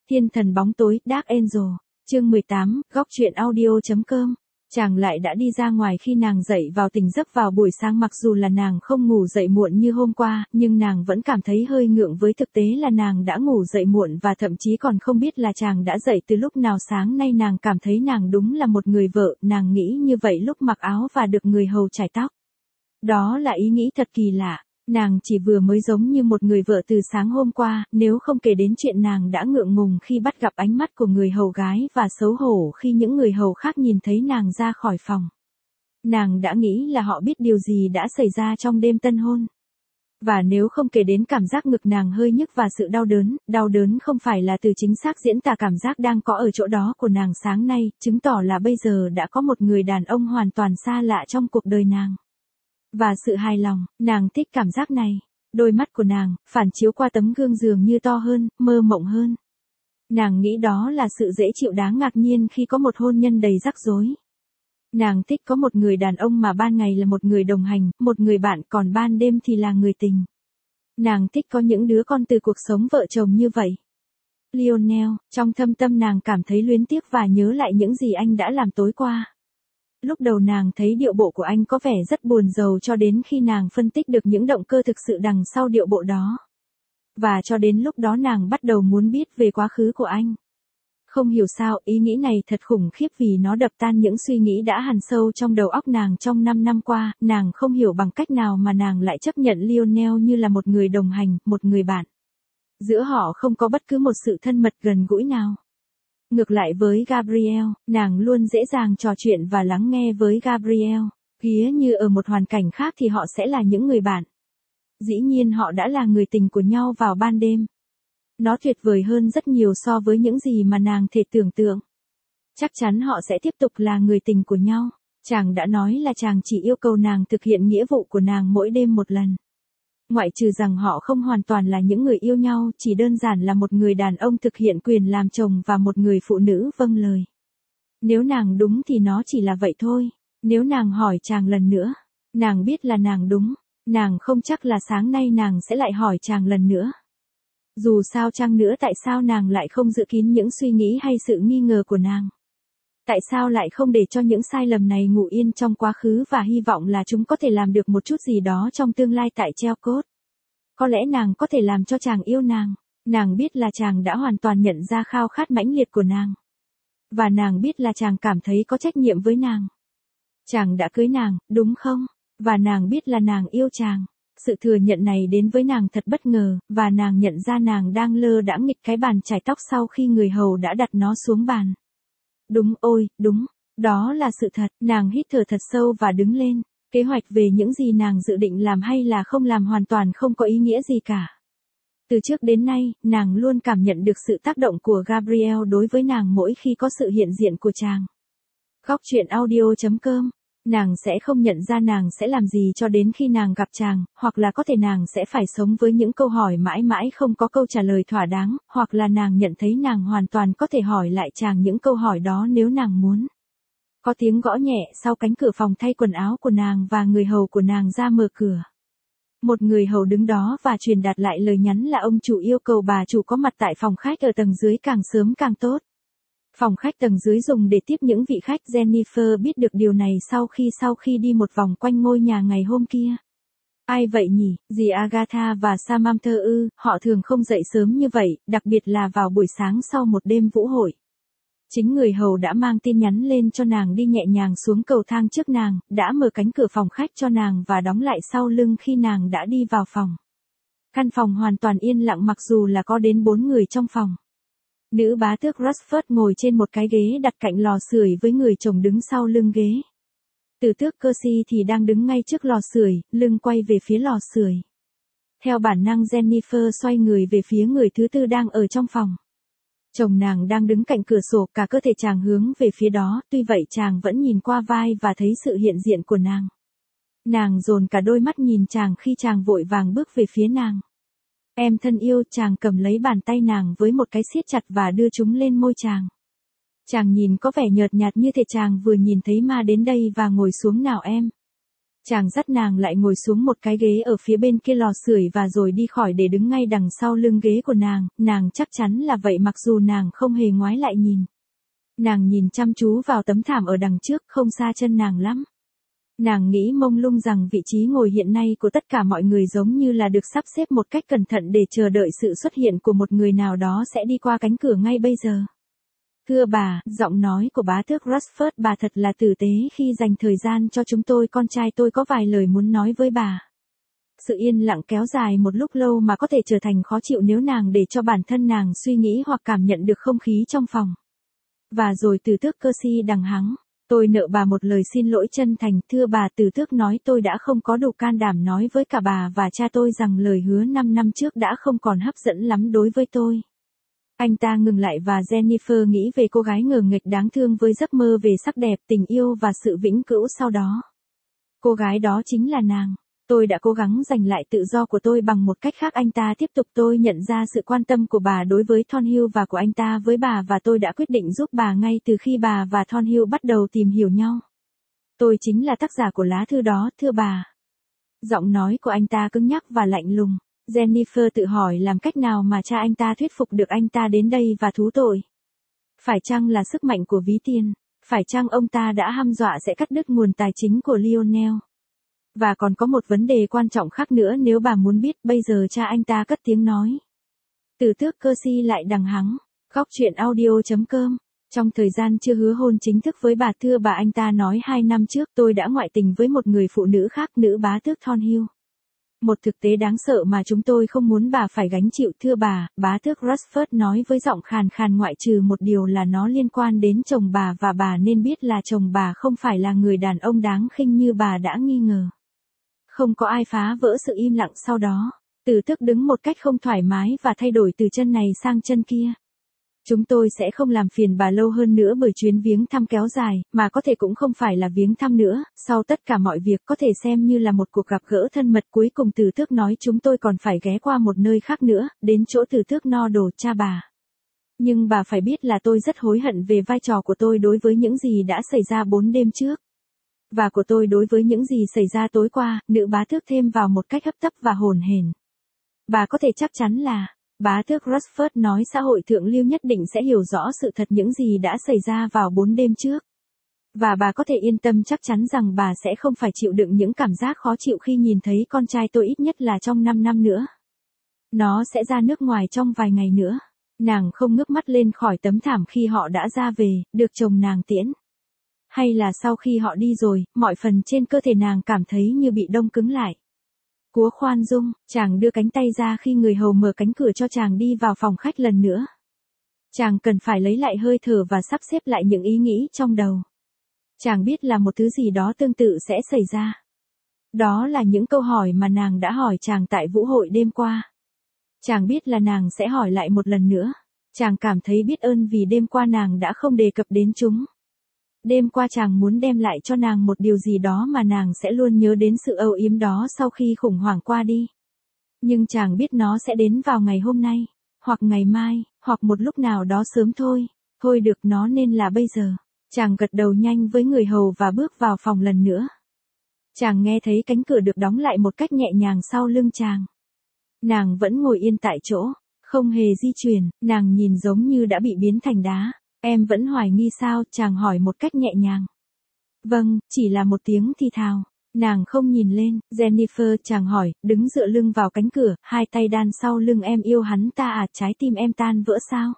Thiên thần bóng tối, Dark Angel, chương 18, góc truyện audio.com. Chàng lại đã đi ra ngoài khi nàng dậy vào tỉnh giấc vào buổi sáng, mặc dù là nàng không ngủ dậy muộn như hôm qua, nhưng nàng vẫn cảm thấy hơi ngượng với thực tế là nàng đã ngủ dậy muộn và thậm chí còn không biết là chàng đã dậy từ lúc nào. Sáng nay nàng cảm thấy nàng đúng là một người vợ, nàng nghĩ như vậy lúc mặc áo và được người hầu chải tóc. Đó là ý nghĩ thật kỳ lạ. Nàng chỉ vừa mới giống như một người vợ từ sáng hôm qua, nếu không kể đến chuyện nàng đã ngượng ngùng khi bắt gặp ánh mắt của người hầu gái và xấu hổ khi những người hầu khác nhìn thấy nàng ra khỏi phòng. Nàng đã nghĩ là họ biết điều gì đã xảy ra trong đêm tân hôn. Và nếu không kể đến cảm giác ngực nàng hơi nhức và sự đau đớn không phải là từ chính xác diễn tả cảm giác đang có ở chỗ đó của nàng sáng nay, chứng tỏ là bây giờ đã có một người đàn ông hoàn toàn xa lạ trong cuộc đời nàng. Và sự hài lòng, nàng thích cảm giác này. Đôi mắt của nàng, phản chiếu qua tấm gương dường như to hơn, mơ mộng hơn. Nàng nghĩ đó là sự dễ chịu đáng ngạc nhiên khi có một hôn nhân đầy rắc rối. Nàng thích có một người đàn ông mà ban ngày là một người đồng hành, một người bạn, còn ban đêm thì là người tình. Nàng thích có những đứa con từ cuộc sống vợ chồng như vậy. Lionel, trong thâm tâm nàng cảm thấy luyến tiếc và nhớ lại những gì anh đã làm tối qua. Lúc đầu nàng thấy điệu bộ của anh có vẻ rất buồn rầu cho đến khi nàng phân tích được những động cơ thực sự đằng sau điệu bộ đó. Và cho đến lúc đó nàng bắt đầu muốn biết về quá khứ của anh. Không hiểu sao, ý nghĩ này thật khủng khiếp vì nó đập tan những suy nghĩ đã hằn sâu trong đầu óc nàng trong 5 năm qua. Nàng không hiểu bằng cách nào mà nàng lại chấp nhận Lionel như là một người đồng hành, một người bạn. Giữa họ không có bất cứ một sự thân mật gần gũi nào. Ngược lại với Gabriel, nàng luôn dễ dàng trò chuyện và lắng nghe với Gabriel. Ghía như ở một hoàn cảnh khác thì họ sẽ là những người bạn. Dĩ nhiên họ đã là người tình của nhau vào ban đêm. Nó tuyệt vời hơn rất nhiều so với những gì mà nàng thể tưởng tượng. Chắc chắn họ sẽ tiếp tục là người tình của nhau. Chàng đã nói là chàng chỉ yêu cầu nàng thực hiện nghĩa vụ của nàng mỗi đêm một lần. Ngoại trừ rằng họ không hoàn toàn là những người yêu nhau, chỉ đơn giản là một người đàn ông thực hiện quyền làm chồng và một người phụ nữ vâng lời. Nếu nàng đúng thì nó chỉ là vậy thôi. Nếu nàng hỏi chàng lần nữa, nàng biết là nàng đúng, nàng không chắc là sáng nay nàng sẽ lại hỏi chàng lần nữa. Dù sao chăng nữa, tại sao nàng lại không giữ kín những suy nghĩ hay sự nghi ngờ của nàng? Tại sao lại không để cho những sai lầm này ngủ yên trong quá khứ và hy vọng là chúng có thể làm được một chút gì đó trong tương lai tại Chelcott? Có lẽ nàng có thể làm cho chàng yêu nàng. Nàng biết là chàng đã hoàn toàn nhận ra khao khát mãnh liệt của nàng. Và nàng biết là chàng cảm thấy có trách nhiệm với nàng. Chàng đã cưới nàng, đúng không? Và nàng biết là nàng yêu chàng. Sự thừa nhận này đến với nàng thật bất ngờ, và nàng nhận ra nàng đang lơ đãng nghịch cái bàn chải tóc sau khi người hầu đã đặt nó xuống bàn. Đúng, ôi, đúng, đó là sự thật. Nàng hít thở thật sâu và đứng lên. Kế hoạch về những gì nàng dự định làm hay là không làm hoàn toàn không có ý nghĩa gì cả. Từ trước đến nay, nàng luôn cảm nhận được sự tác động của Gabriel đối với nàng mỗi khi có sự hiện diện của chàng. Góc truyện audio.com. Nàng sẽ không nhận ra nàng sẽ làm gì cho đến khi nàng gặp chàng, hoặc là có thể nàng sẽ phải sống với những câu hỏi mãi mãi không có câu trả lời thỏa đáng, hoặc là nàng nhận thấy nàng hoàn toàn có thể hỏi lại chàng những câu hỏi đó nếu nàng muốn. Có tiếng gõ nhẹ sau cánh cửa phòng thay quần áo của nàng và người hầu của nàng ra mở cửa. Một người hầu đứng đó và truyền đạt lại lời nhắn là ông chủ yêu cầu bà chủ có mặt tại phòng khách ở tầng dưới càng sớm càng tốt. Phòng khách tầng dưới dùng để tiếp những vị khách. Jennifer biết được điều này sau khi đi một vòng quanh ngôi nhà ngày hôm kia. Ai vậy nhỉ? Dì Agatha và Samantha ư? Họ thường không dậy sớm như vậy, đặc biệt là vào buổi sáng sau một đêm vũ hội. Chính người hầu đã mang tin nhắn lên cho nàng đi nhẹ nhàng xuống cầu thang trước nàng, đã mở cánh cửa phòng khách cho nàng và đóng lại sau lưng khi nàng đã đi vào phòng. Căn phòng hoàn toàn yên lặng mặc dù là có đến 4 người trong phòng. Nữ bá tước Rushford ngồi trên một cái ghế đặt cạnh lò sưởi với người chồng đứng sau lưng ghế. Tử tước Percy thì đang đứng ngay trước lò sưởi, lưng quay về phía lò sưởi. Theo bản năng Jennifer xoay người về phía người thứ tư đang ở trong phòng. Chồng nàng đang đứng cạnh cửa sổ, cả cơ thể chàng hướng về phía đó, tuy vậy chàng vẫn nhìn qua vai và thấy sự hiện diện của nàng. Nàng dồn cả đôi mắt nhìn chàng khi chàng vội vàng bước về phía nàng. Em thân yêu, chàng cầm lấy bàn tay nàng với một cái siết chặt và đưa chúng lên môi chàng. Chàng nhìn có vẻ nhợt nhạt như thể chàng vừa nhìn thấy ma đến đây và ngồi xuống nào em. Chàng dắt nàng lại ngồi xuống một cái ghế ở phía bên kia lò sưởi và rồi đi khỏi để đứng ngay đằng sau lưng ghế của nàng chắc chắn là vậy mặc dù nàng không hề ngoái lại nhìn. Nàng nhìn chăm chú vào tấm thảm ở đằng trước, không xa chân nàng lắm. Nàng nghĩ mông lung rằng vị trí ngồi hiện nay của tất cả mọi người giống như là được sắp xếp một cách cẩn thận để chờ đợi sự xuất hiện của một người nào đó sẽ đi qua cánh cửa ngay bây giờ. Thưa bà, giọng nói của bá tước Rushford, bà thật là tử tế khi dành thời gian cho chúng tôi. Con trai tôi có vài lời muốn nói với bà. Sự yên lặng kéo dài một lúc lâu mà có thể trở thành khó chịu nếu nàng để cho bản thân nàng suy nghĩ hoặc cảm nhận được không khí trong phòng. Và rồi Tử tước Percy đằng hắng. Tôi nợ bà một lời xin lỗi chân thành. Thưa bà, Tử tước nói, tôi đã không có đủ can đảm nói với cả bà và cha tôi rằng lời hứa 5 năm trước đã không còn hấp dẫn lắm đối với tôi. Anh ta ngừng lại và Jennifer nghĩ về cô gái ngờ nghệch đáng thương với giấc mơ về sắc đẹp, tình yêu và sự vĩnh cửu sau đó. Cô gái đó chính là nàng. Tôi đã cố gắng giành lại tự do của tôi bằng một cách khác. Anh ta tiếp tục. Tôi nhận ra sự quan tâm của bà đối với Thornhill và của anh ta với bà và tôi đã quyết định giúp bà ngay từ khi bà và Thornhill bắt đầu tìm hiểu nhau. Tôi chính là tác giả của lá thư đó, thưa bà. Giọng nói của anh ta cứng nhắc và lạnh lùng. Jennifer tự hỏi làm cách nào mà cha anh ta thuyết phục được anh ta đến đây và thú tội. Phải chăng là sức mạnh của ví tiền? Phải chăng ông ta đã hăm dọa sẽ cắt đứt nguồn tài chính của Lionel? Và còn có một vấn đề quan trọng khác nữa nếu bà muốn biết. Bây giờ cha anh ta cất tiếng nói. Tử tước Percy lại đằng hắng. Góc truyện audio.com. Trong thời gian chưa hứa hôn chính thức với bà, thưa bà, anh ta nói 2 năm trước tôi đã ngoại tình với một người phụ nữ khác, nữ bá tước Thornhill. Một thực tế đáng sợ mà chúng tôi không muốn bà phải gánh chịu, thưa bà, bá tước Rushford nói với giọng khàn khàn, ngoại trừ một điều là nó liên quan đến chồng bà và bà nên biết là chồng bà không phải là người đàn ông đáng khinh như bà đã nghi ngờ. Không có ai phá vỡ sự im lặng sau đó. Tử tước đứng một cách không thoải mái và thay đổi từ chân này sang chân kia. Chúng tôi sẽ không làm phiền bà lâu hơn nữa bởi chuyến viếng thăm kéo dài, mà có thể cũng không phải là viếng thăm nữa, sau tất cả mọi việc có thể xem như là một cuộc gặp gỡ thân mật. Cuối cùng Tử tước nói chúng tôi còn phải ghé qua một nơi khác nữa, đến chỗ Tử tước Nordle, cha bà. Nhưng bà phải biết là tôi rất hối hận về vai trò của tôi đối với những gì đã xảy ra 4 đêm trước. Và của tôi đối với những gì xảy ra tối qua, nữ bá tước thêm vào một cách hấp tấp và hồn hển. Bà có thể chắc chắn là, bá tước Rushford nói, xã hội thượng lưu nhất định sẽ hiểu rõ sự thật những gì đã xảy ra vào 4 đêm trước. Và bà có thể yên tâm chắc chắn rằng bà sẽ không phải chịu đựng những cảm giác khó chịu khi nhìn thấy con trai tôi, ít nhất là trong 5 năm nữa. Nó sẽ ra nước ngoài trong vài ngày nữa. Nàng không ngước mắt lên khỏi tấm thảm khi họ đã ra về, được chồng nàng tiễn. Hay là sau khi họ đi rồi, mọi phần trên cơ thể nàng cảm thấy như bị đông cứng lại. Cúa khoan dung, chàng đưa cánh tay ra khi người hầu mở cánh cửa cho chàng đi vào phòng khách lần nữa. Chàng cần phải lấy lại hơi thở và sắp xếp lại những ý nghĩ trong đầu. Chàng biết là một thứ gì đó tương tự sẽ xảy ra. Đó là những câu hỏi mà nàng đã hỏi chàng tại vũ hội đêm qua. Chàng biết là nàng sẽ hỏi lại một lần nữa. Chàng cảm thấy biết ơn vì đêm qua nàng đã không đề cập đến chúng. Đêm qua chàng muốn đem lại cho nàng một điều gì đó mà nàng sẽ luôn nhớ đến, sự âu yếm đó sau khi khủng hoảng qua đi. Nhưng chàng biết nó sẽ đến vào ngày hôm nay, hoặc ngày mai, hoặc một lúc nào đó sớm thôi. Thôi được, nó nên là bây giờ. Chàng gật đầu nhanh với người hầu và bước vào phòng lần nữa. Chàng nghe thấy cánh cửa được đóng lại một cách nhẹ nhàng sau lưng chàng. Nàng vẫn ngồi yên tại chỗ, không hề di chuyển, nàng nhìn giống như đã bị biến thành đá. Em vẫn hoài nghi sao? Chàng hỏi một cách nhẹ nhàng. Vâng, chỉ là một tiếng thì thào. Nàng không nhìn lên. Jennifer, chàng hỏi, đứng dựa lưng vào cánh cửa, hai tay đan sau lưng. Em yêu hắn ta à? Trái tim em tan vỡ sao?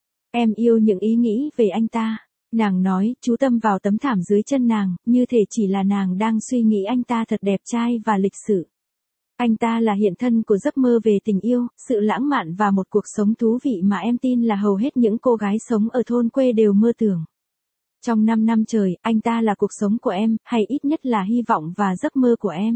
Em yêu những ý nghĩ về anh ta. Nàng nói, chú tâm vào tấm thảm dưới chân nàng, như thể chỉ là nàng đang suy nghĩ anh ta thật đẹp trai và lịch sự. Anh ta là hiện thân của giấc mơ về tình yêu, sự lãng mạn và một cuộc sống thú vị mà em tin là hầu hết những cô gái sống ở thôn quê đều mơ tưởng. Trong 5 năm trời, anh ta là cuộc sống của em, hay ít nhất là hy vọng và giấc mơ của em.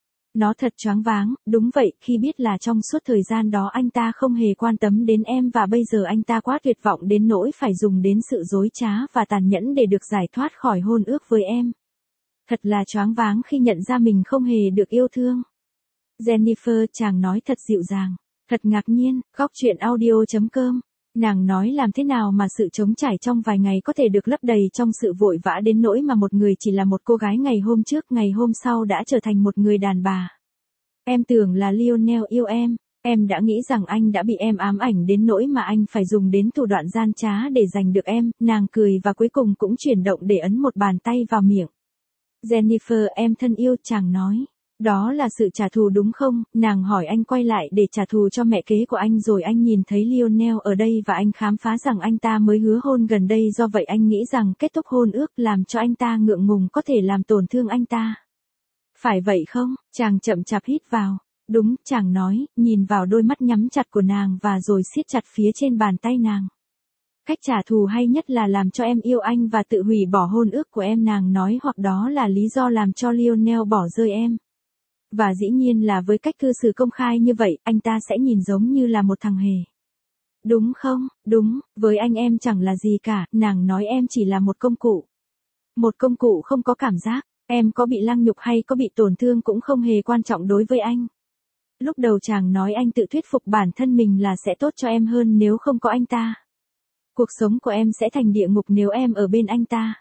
Nó thật choáng váng, đúng vậy, khi biết là trong suốt thời gian đó anh ta không hề quan tâm đến em và bây giờ anh ta quá tuyệt vọng đến nỗi phải dùng đến sự dối trá và tàn nhẫn để được giải thoát khỏi hôn ước với em. Thật là choáng váng khi nhận ra mình không hề được yêu thương. Jennifer, chàng nói thật dịu dàng, thật ngạc nhiên. Góc truyện audio.com Nàng nói làm thế nào mà sự trống trải trong vài ngày có thể được lấp đầy trong sự vội vã đến nỗi mà một người chỉ là một cô gái ngày hôm trước ngày hôm sau đã trở thành một người đàn bà. Em tưởng là Lionel yêu em đã nghĩ rằng anh đã bị em ám ảnh đến nỗi mà anh phải dùng đến thủ đoạn gian trá để giành được em, nàng cười và cuối cùng cũng chuyển động để ấn một bàn tay vào miệng. Jennifer em thân yêu, chàng nói. Đó là sự trả thù đúng không? Nàng hỏi anh quay lại để trả thù cho mẹ kế của anh rồi anh nhìn thấy Lionel ở đây và anh khám phá rằng anh ta mới hứa hôn gần đây, do vậy anh nghĩ rằng kết thúc hôn ước làm cho anh ta ngượng ngùng có thể làm tổn thương anh ta. Phải vậy không? Chàng chậm chạp hít vào. Đúng, chàng nói, nhìn vào đôi mắt nhắm chặt của nàng và rồi siết chặt phía trên bàn tay nàng. Cách trả thù hay nhất là làm cho em yêu anh và tự hủy bỏ hôn ước của em, nàng nói, hoặc đó là lý do làm cho Lionel bỏ rơi em. Và dĩ nhiên là với cách cư xử công khai như vậy, anh ta sẽ nhìn giống như là một thằng hề. Đúng không? Đúng, với anh em chẳng là gì cả, nàng nói, em chỉ là một công cụ. Một công cụ không có cảm giác, em có bị lăng nhục hay có bị tổn thương cũng không hề quan trọng đối với anh. Lúc đầu chàng nói anh tự thuyết phục bản thân mình là sẽ tốt cho em hơn nếu không có anh ta. Cuộc sống của em sẽ thành địa ngục nếu em ở bên anh ta.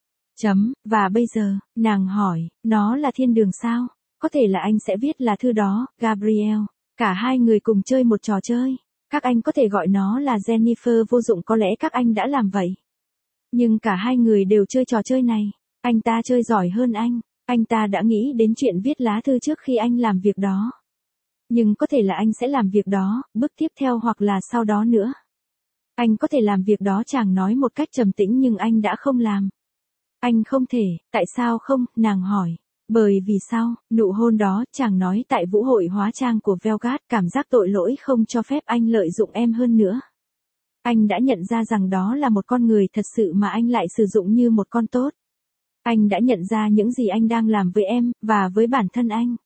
Và bây giờ, nàng hỏi, nó là thiên đường sao? Có thể là anh sẽ viết là thư đó, Gabriel. Cả hai người cùng chơi một trò chơi. Các anh có thể gọi nó là Jennifer vô dụng, có lẽ các anh đã làm vậy. Nhưng cả hai người đều chơi trò chơi này. Anh ta chơi giỏi hơn anh. Anh ta đã nghĩ đến chuyện viết lá thư trước khi anh làm việc đó. Nhưng có thể là anh sẽ làm việc đó, bước tiếp theo hoặc là sau đó nữa. Anh có thể làm việc đó, chàng nói một cách trầm tĩnh, nhưng anh đã không làm. Anh không thể, tại sao không? Nàng hỏi. Bởi vì sao? Nụ hôn đó, chàng nói, tại vũ hội hóa trang của Velgat, cảm giác tội lỗi không cho phép anh lợi dụng em hơn nữa. Anh đã nhận ra rằng đó là một con người thật sự mà anh lại sử dụng như một con tốt. Anh đã nhận ra những gì anh đang làm với em, và với bản thân anh.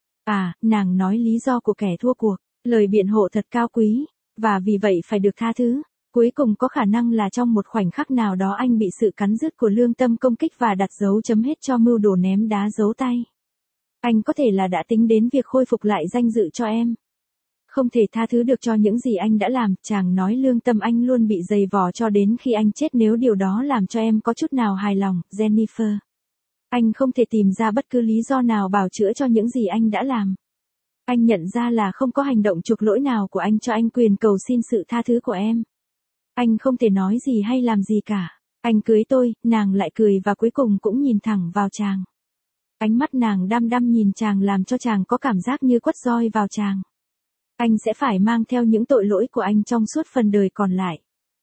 À, nàng nói lý do của kẻ thua cuộc, lời biện hộ thật cao quý, và vì vậy phải được tha thứ. Cuối cùng có khả năng là trong một khoảnh khắc nào đó anh bị sự cắn rứt của lương tâm công kích và đặt dấu chấm hết cho mưu đồ ném đá giấu tay. Anh có thể là đã tính đến việc khôi phục lại danh dự cho em. Không thể tha thứ được cho những gì anh đã làm, chàng nói, lương tâm anh luôn bị dày vò cho đến khi anh chết nếu điều đó làm cho em có chút nào hài lòng, Jennifer. Anh không thể tìm ra bất cứ lý do nào bào chữa cho những gì anh đã làm. Anh nhận ra là không có hành động chuộc lỗi nào của anh cho anh quyền cầu xin sự tha thứ của em. Anh không thể nói gì hay làm gì cả. Anh cưới tôi, nàng lại cười và cuối cùng cũng nhìn thẳng vào chàng. Ánh mắt nàng đăm đăm nhìn chàng làm cho chàng có cảm giác như quất roi vào chàng. Anh sẽ phải mang theo những tội lỗi của anh trong suốt phần đời còn lại.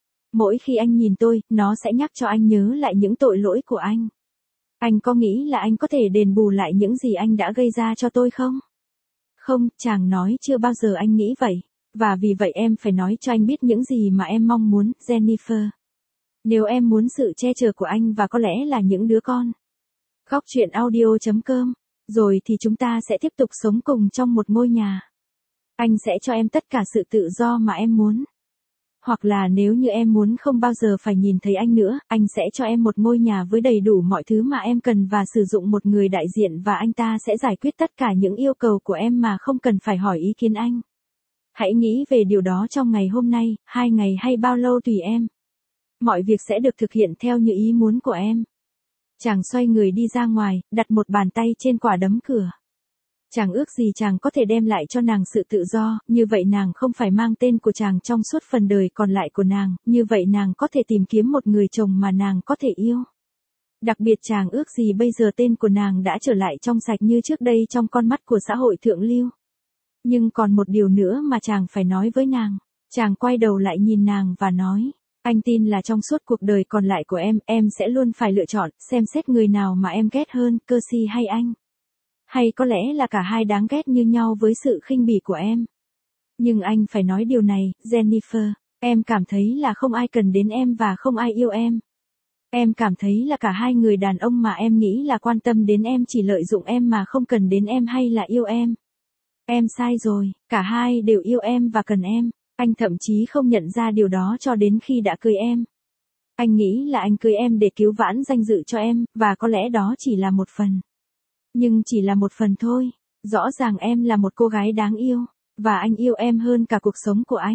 Mỗi khi anh nhìn tôi, nó sẽ nhắc cho anh nhớ lại những tội lỗi của anh. Anh có nghĩ là anh có thể đền bù lại những gì anh đã gây ra cho tôi không? Không, chàng nói, chưa bao giờ anh nghĩ vậy. Và vì vậy em phải nói cho anh biết những gì mà em mong muốn, Jennifer. Nếu em muốn sự che chở của anh và có lẽ là những đứa con. Góc truyện audio.com. Rồi thì chúng ta sẽ tiếp tục sống cùng trong một ngôi nhà. Anh sẽ cho em tất cả sự tự do mà em muốn. Hoặc là nếu như em muốn không bao giờ phải nhìn thấy anh nữa, anh sẽ cho em một ngôi nhà với đầy đủ mọi thứ mà em cần và sử dụng một người đại diện và anh ta sẽ giải quyết tất cả những yêu cầu của em mà không cần phải hỏi ý kiến anh. Hãy nghĩ về điều đó trong ngày hôm nay, 2 ngày hay bao lâu tùy em. Mọi việc sẽ được thực hiện theo như ý muốn của em. Chàng xoay người đi ra ngoài, đặt một bàn tay trên quả đấm cửa. Chàng ước gì chàng có thể đem lại cho nàng sự tự do, như vậy nàng không phải mang tên của chàng trong suốt phần đời còn lại của nàng, như vậy nàng có thể tìm kiếm một người chồng mà nàng có thể yêu. Đặc biệt chàng ước gì bây giờ tên của nàng đã trở lại trong sạch như trước đây trong con mắt của xã hội thượng lưu. Nhưng còn một điều nữa mà chàng phải nói với nàng. Chàng quay đầu lại nhìn nàng và nói, anh tin là trong suốt cuộc đời còn lại của em sẽ luôn phải lựa chọn, xem xét người nào mà em ghét hơn, Percy hay anh. Hay có lẽ là cả hai đáng ghét như nhau với sự khinh bỉ của em. Nhưng anh phải nói điều này, Jennifer, em cảm thấy là không ai cần đến em và không ai yêu em. Em cảm thấy là cả hai người đàn ông mà em nghĩ là quan tâm đến em chỉ lợi dụng em mà không cần đến em hay là yêu em. Em sai rồi, cả hai đều yêu em và cần em. Anh thậm chí không nhận ra điều đó cho đến khi đã cưới em. Anh nghĩ là anh cưới em để cứu vãn danh dự cho em, và có lẽ đó chỉ là một phần. Nhưng chỉ là một phần thôi. Rõ ràng em là một cô gái đáng yêu, và anh yêu em hơn cả cuộc sống của anh.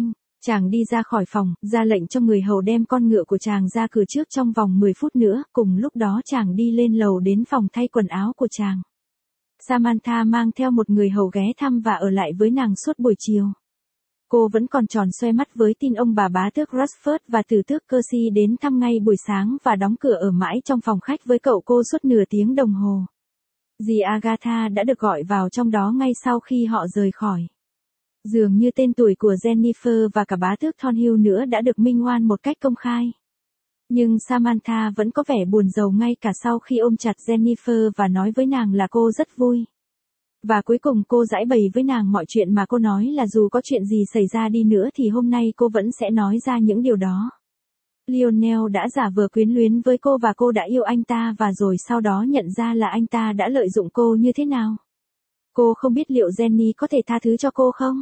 Chàng đi ra khỏi phòng, ra lệnh cho người hầu đem con ngựa của chàng ra cửa trước trong vòng 10 phút nữa, cùng lúc đó chàng đi lên lầu đến phòng thay quần áo của chàng. Samantha mang theo một người hầu ghé thăm và ở lại với nàng suốt buổi chiều. Cô vẫn còn tròn xoe mắt với tin ông bà bá tước Rushford và tử tước Percy đến thăm ngay buổi sáng và đóng cửa ở mãi trong phòng khách với cậu cô suốt nửa tiếng đồng hồ. Dì Agatha đã được gọi vào trong đó ngay sau khi họ rời khỏi. Dường như tên tuổi của Jennifer và cả bá tước Thornhill nữa đã được minh oan một cách công khai. Nhưng Samantha vẫn có vẻ buồn rầu ngay cả sau khi ôm chặt Jennifer và nói với nàng là cô rất vui. Và cuối cùng cô giải bày với nàng mọi chuyện mà cô nói là dù có chuyện gì xảy ra đi nữa thì hôm nay cô vẫn sẽ nói ra những điều đó. Lionel đã giả vờ quyến luyến với cô và cô đã yêu anh ta và rồi sau đó nhận ra là anh ta đã lợi dụng cô như thế nào. Cô không biết liệu Jenny có thể tha thứ cho cô không?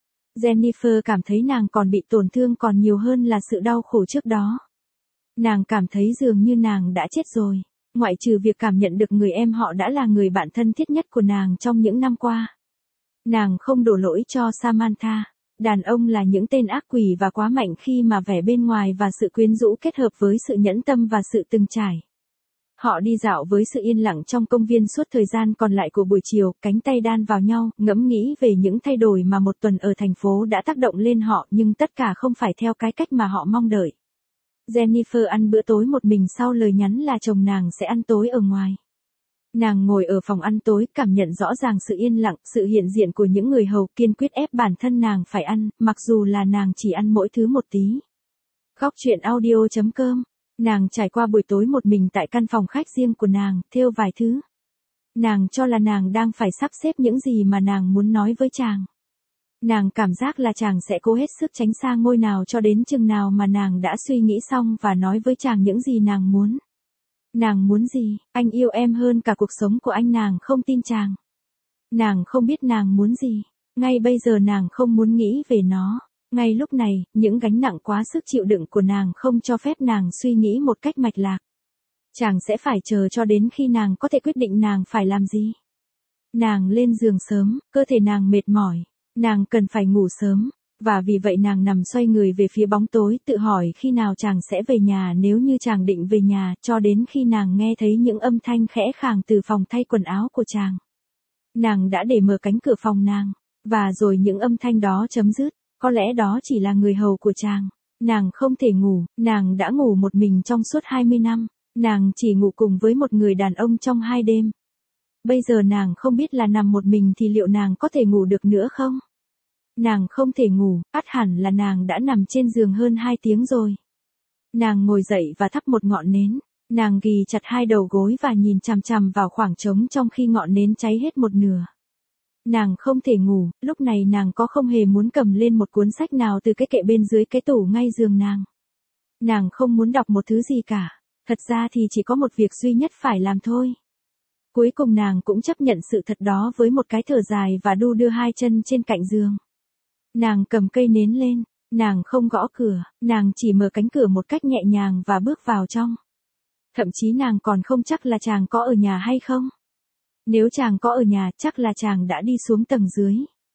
Jennifer cảm thấy nàng còn bị tổn thương còn nhiều hơn là sự đau khổ trước đó. Nàng cảm thấy dường như nàng đã chết rồi, ngoại trừ việc cảm nhận được người em họ đã là người bạn thân thiết nhất của nàng trong những năm qua. Nàng không đổ lỗi cho Samantha. Đàn ông là những tên ác quỷ và quá mạnh khi mà vẻ bên ngoài và sự quyến rũ kết hợp với sự nhẫn tâm và sự từng trải. Họ đi dạo với sự yên lặng trong công viên suốt thời gian còn lại của buổi chiều, cánh tay đan vào nhau, ngẫm nghĩ về những thay đổi mà một tuần ở thành phố đã tác động lên họ nhưng tất cả không phải theo cái cách mà họ mong đợi. Jennifer ăn bữa tối một mình sau lời nhắn là chồng nàng sẽ ăn tối ở ngoài. Nàng ngồi ở phòng ăn tối, cảm nhận rõ ràng sự yên lặng, sự hiện diện của những người hầu, kiên quyết ép bản thân nàng phải ăn, mặc dù là nàng chỉ ăn mỗi thứ một tí. Góc truyện audio.com. Nàng trải qua buổi tối một mình tại căn phòng khách riêng của nàng, thêu vài thứ. Nàng cho là nàng đang phải sắp xếp những gì mà nàng muốn nói với chàng. Nàng cảm giác là chàng sẽ cố hết sức tránh xa ngôi nào cho đến chừng nào mà nàng đã suy nghĩ xong và nói với chàng những gì nàng muốn. Nàng muốn gì? Anh yêu em hơn cả cuộc sống của anh. Nàng không tin chàng. Nàng không biết nàng muốn gì. Ngay bây giờ nàng không muốn nghĩ về nó. Ngay lúc này, những gánh nặng quá sức chịu đựng của nàng không cho phép nàng suy nghĩ một cách mạch lạc. Chàng sẽ phải chờ cho đến khi nàng có thể quyết định nàng phải làm gì. Nàng lên giường sớm, cơ thể nàng mệt mỏi. Nàng cần phải ngủ sớm. Và vì vậy nàng nằm xoay người về phía bóng tối tự hỏi khi nào chàng sẽ về nhà nếu như chàng định về nhà cho đến khi nàng nghe thấy những âm thanh khẽ khàng từ phòng thay quần áo của chàng. Nàng đã để mở cánh cửa phòng nàng. Và rồi những âm thanh đó chấm dứt. Có lẽ đó chỉ là người hầu của chàng. Nàng không thể ngủ, nàng đã ngủ một mình trong suốt 20 năm. Nàng chỉ ngủ cùng với một người đàn ông trong 2 đêm. Bây giờ nàng không biết là nằm một mình thì liệu nàng có thể ngủ được nữa không? Nàng không thể ngủ, ắt hẳn là nàng đã nằm trên giường hơn 2 tiếng rồi. Nàng ngồi dậy và thắp một ngọn nến. Nàng ghì chặt 2 đầu gối và nhìn chằm chằm vào khoảng trống trong khi ngọn nến cháy hết một nửa. Nàng không thể ngủ, lúc này nàng có không hề muốn cầm lên một cuốn sách nào từ cái kệ bên dưới cái tủ ngay giường nàng. Nàng không muốn đọc một thứ gì cả. Thật ra thì chỉ có một việc duy nhất phải làm thôi. Cuối cùng nàng cũng chấp nhận sự thật đó với một cái thở dài và đu đưa 2 chân trên cạnh giường. Nàng cầm cây nến lên, nàng không gõ cửa, nàng chỉ mở cánh cửa một cách nhẹ nhàng và bước vào trong. Thậm chí nàng còn không chắc là chàng có ở nhà hay không. Nếu chàng có ở nhà, chắc là chàng đã đi xuống tầng dưới.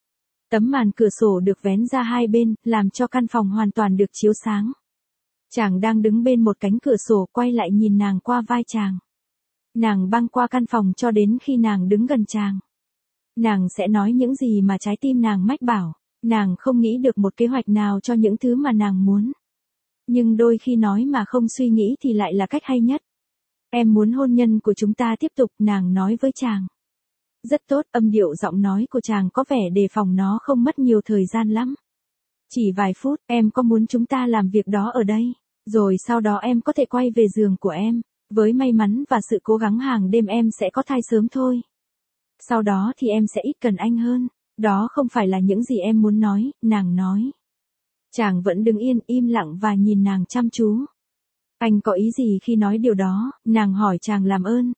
Tấm màn cửa sổ được vén ra 2 bên, làm cho căn phòng hoàn toàn được chiếu sáng. Chàng đang đứng bên một cánh cửa sổ quay lại nhìn nàng qua vai chàng. Nàng băng qua căn phòng cho đến khi nàng đứng gần chàng. Nàng sẽ nói những gì mà trái tim nàng mách bảo. Nàng không nghĩ được một kế hoạch nào cho những thứ mà nàng muốn. Nhưng đôi khi nói mà không suy nghĩ thì lại là cách hay nhất. Em muốn hôn nhân của chúng ta tiếp tục, nàng nói với chàng. Rất tốt, âm điệu giọng nói của chàng có vẻ đề phòng nó không mất nhiều thời gian lắm. Chỉ vài phút, em có muốn chúng ta làm việc đó ở đây? Rồi sau đó em có thể quay về giường của em. Với may mắn và sự cố gắng hàng đêm em sẽ có thai sớm thôi. Sau đó thì em sẽ ít cần anh hơn. Đó không phải là những gì em muốn nói, nàng nói. Chàng vẫn đứng yên, im lặng và nhìn nàng chăm chú. Anh có ý gì khi nói điều đó? Nàng hỏi chàng.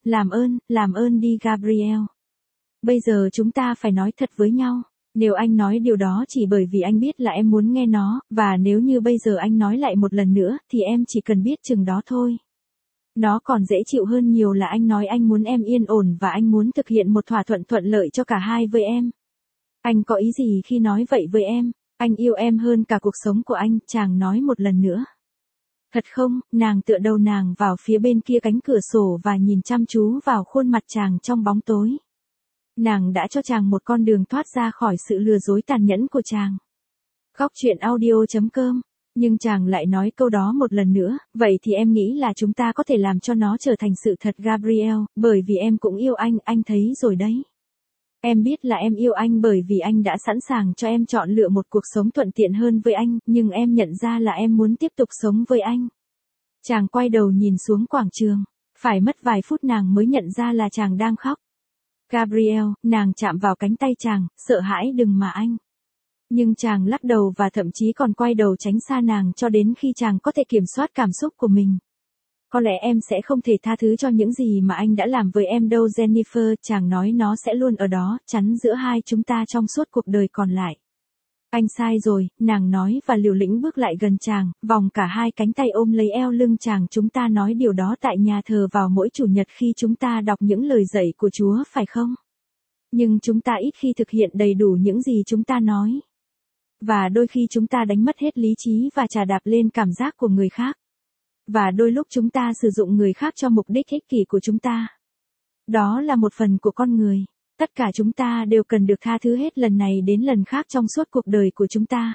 Làm ơn đi Gabriel. Bây giờ chúng ta phải nói thật với nhau. Nếu anh nói điều đó chỉ bởi vì anh biết là em muốn nghe nó, và nếu như bây giờ anh nói lại một lần nữa, thì em chỉ cần biết chừng đó thôi. Nó còn dễ chịu hơn nhiều là anh nói anh muốn em yên ổn và anh muốn thực hiện một thỏa thuận thuận lợi cho cả hai với em. Anh có ý gì khi nói vậy với em? Anh yêu em hơn cả cuộc sống của anh, chàng nói một lần nữa. Thật không, nàng tựa đầu nàng vào phía bên kia cánh cửa sổ và nhìn chăm chú vào khuôn mặt chàng trong bóng tối. Nàng đã cho chàng một con đường thoát ra khỏi sự lừa dối tàn nhẫn của chàng. Góc truyện audio.com. Nhưng chàng lại nói câu đó một lần nữa, vậy thì em nghĩ là chúng ta có thể làm cho nó trở thành sự thật Gabriel, bởi vì em cũng yêu anh thấy rồi đấy. Em biết là em yêu anh bởi vì anh đã sẵn sàng cho em chọn lựa một cuộc sống thuận tiện hơn với anh, nhưng em nhận ra là em muốn tiếp tục sống với anh. Chàng quay đầu nhìn xuống quảng trường, phải mất vài phút nàng mới nhận ra là chàng đang khóc. Gabriel, nàng chạm vào cánh tay chàng, sợ hãi đừng mà anh. Nhưng chàng lắc đầu và thậm chí còn quay đầu tránh xa nàng cho đến khi chàng có thể kiểm soát cảm xúc của mình. Có lẽ em sẽ không thể tha thứ cho những gì mà anh đã làm với em đâu Jennifer, chàng nói nó sẽ luôn ở đó, chắn giữa hai chúng ta trong suốt cuộc đời còn lại. Anh sai rồi, nàng nói và liều lĩnh bước lại gần chàng, vòng cả hai cánh tay ôm lấy eo lưng chàng. Chúng ta nói điều đó tại nhà thờ vào mỗi chủ nhật khi chúng ta đọc những lời dạy của Chúa phải không? Nhưng chúng ta ít khi thực hiện đầy đủ những gì chúng ta nói. Và đôi khi chúng ta đánh mất hết lý trí và chà đạp lên cảm giác của người khác. Và đôi lúc chúng ta sử dụng người khác cho mục đích ích kỷ của chúng ta. Đó là một phần của con người. Tất cả chúng ta đều cần được tha thứ hết lần này đến lần khác trong suốt cuộc đời của chúng ta.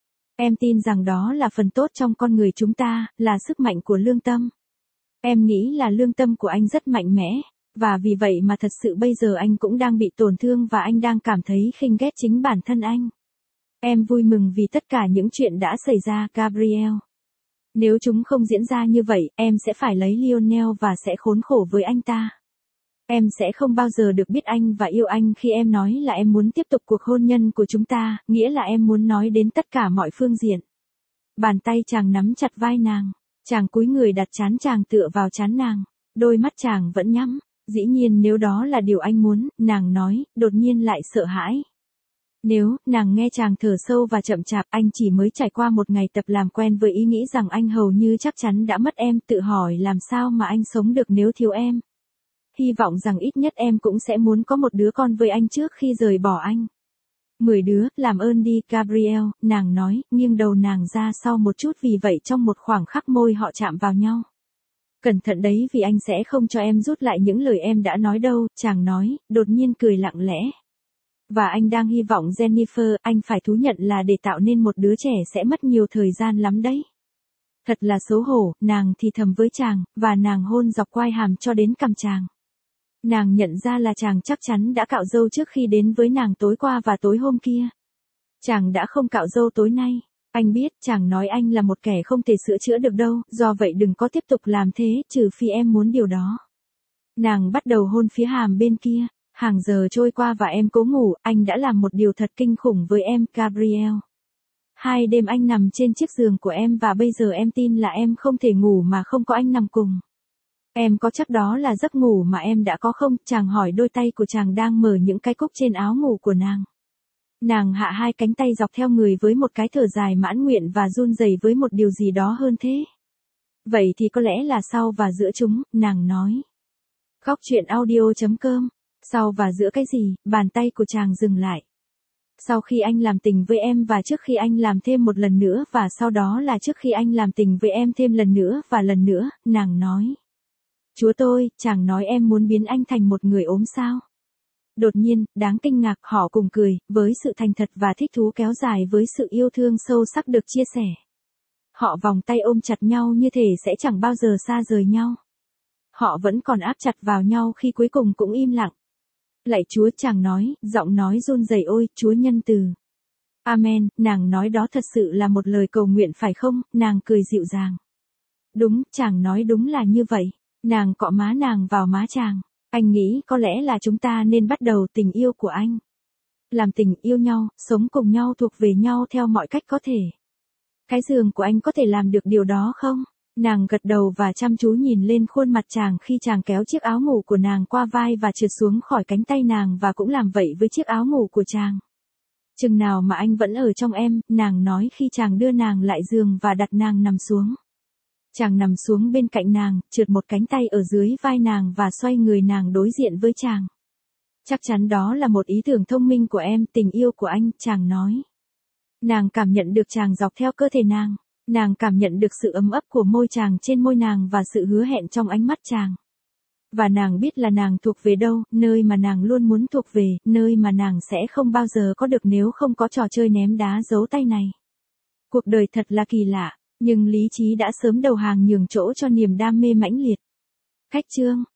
Em tin rằng đó là phần tốt trong con người chúng ta, là sức mạnh của lương tâm. Em nghĩ là lương tâm của anh rất mạnh mẽ, và vì vậy mà thật sự bây giờ anh cũng đang bị tổn thương và anh đang cảm thấy khinh ghét chính bản thân anh. Em vui mừng vì tất cả những chuyện đã xảy ra, Gabriel. Nếu chúng không diễn ra như vậy, em sẽ phải lấy Lionel và sẽ khốn khổ với anh ta. Em sẽ không bao giờ được biết anh và yêu anh khi em nói là em muốn tiếp tục cuộc hôn nhân của chúng ta, nghĩa là em muốn nói đến tất cả mọi phương diện. Bàn tay chàng nắm chặt vai nàng, chàng cúi người đặt trán chàng tựa vào trán nàng, đôi mắt chàng vẫn nhắm, dĩ nhiên nếu đó là điều anh muốn, nàng nói, đột nhiên lại sợ hãi. Nếu, nàng nghe chàng thở sâu và chậm chạp, anh chỉ mới trải qua một ngày tập làm quen với ý nghĩ rằng anh hầu như chắc chắn đã mất em, tự hỏi làm sao mà anh sống được nếu thiếu em. Hy vọng rằng ít nhất em cũng sẽ muốn có một đứa con với anh trước khi rời bỏ anh. 10 đứa, làm ơn đi, Gabriel, nàng nói, nghiêng đầu nàng ra sau một chút vì vậy trong một khoảng khắc môi họ chạm vào nhau. Cẩn thận đấy vì anh sẽ không cho em rút lại những lời em đã nói đâu, chàng nói, đột nhiên cười lặng lẽ. Và anh đang hy vọng Jennifer, anh phải thú nhận là để tạo nên một đứa trẻ sẽ mất nhiều thời gian lắm đấy. Thật là xấu hổ, nàng thì thầm với chàng, và nàng hôn dọc quai hàm cho đến cằm chàng. Nàng nhận ra là chàng chắc chắn đã cạo râu trước khi đến với nàng tối qua và tối hôm kia. Chàng đã không cạo râu tối nay. Anh biết, chàng nói anh là một kẻ không thể sửa chữa được đâu, do vậy đừng có tiếp tục làm thế, trừ phi em muốn điều đó. Nàng bắt đầu hôn phía hàm bên kia. Hàng giờ trôi qua và em cố ngủ, anh đã làm một điều thật kinh khủng với em, Gabriel. 2 đêm anh nằm trên chiếc giường của em và bây giờ em tin là em không thể ngủ mà không có anh nằm cùng. Em có chắc đó là giấc ngủ mà em đã có không? Chàng hỏi đôi tay của chàng đang mở những cái cúc trên áo ngủ của nàng. Nàng hạ 2 cánh tay dọc theo người với một cái thở dài mãn nguyện và run rẩy với một điều gì đó hơn thế. Vậy thì có lẽ là sau và giữa chúng, nàng nói. Góc truyện audio.com. Sau và giữa cái gì, bàn tay của chàng dừng lại. Sau khi anh làm tình với em và trước khi anh làm thêm một lần nữa và sau đó là trước khi anh làm tình với em thêm lần nữa và lần nữa, nàng nói. Chúa tôi, chàng nói em muốn biến anh thành một người ốm sao? Đột nhiên, đáng kinh ngạc họ cùng cười, với sự thành thật và thích thú kéo dài với sự yêu thương sâu sắc được chia sẻ. Họ vòng tay ôm chặt nhau như thể sẽ chẳng bao giờ xa rời nhau. Họ vẫn còn áp chặt vào nhau khi cuối cùng cũng im lặng. Lạy Chúa, chàng nói, giọng nói run rẩy, ôi, Chúa nhân từ. Amen, nàng nói đó thật sự là một lời cầu nguyện phải không? Nàng cười dịu dàng. Đúng, chàng nói đúng là như vậy. Nàng cọ má nàng vào má chàng. Anh nghĩ có lẽ là chúng ta nên bắt đầu tình yêu của anh. Làm tình yêu nhau, sống cùng nhau thuộc về nhau theo mọi cách có thể. Cái giường của anh có thể làm được điều đó không? Nàng gật đầu và chăm chú nhìn lên khuôn mặt chàng khi chàng kéo chiếc áo ngủ của nàng qua vai và trượt xuống khỏi cánh tay nàng và cũng làm vậy với chiếc áo ngủ của chàng. Chừng nào mà anh vẫn ở trong em, nàng nói khi chàng đưa nàng lại giường và đặt nàng nằm xuống. Chàng nằm xuống bên cạnh nàng, trượt một cánh tay ở dưới vai nàng và xoay người nàng đối diện với chàng. Chắc chắn đó là một ý tưởng thông minh của em, tình yêu của anh, chàng nói. Nàng cảm nhận được chàng dọc theo cơ thể nàng cảm nhận được sự ấm ấp của môi chàng trên môi nàng và sự hứa hẹn trong ánh mắt chàng. Và nàng biết là nàng thuộc về đâu, nơi mà nàng luôn muốn thuộc về, nơi mà nàng sẽ không bao giờ có được nếu không có trò chơi ném đá giấu tay này. Cuộc đời thật là kỳ lạ, nhưng lý trí đã sớm đầu hàng nhường chỗ cho niềm đam mê mãnh liệt. Khách chương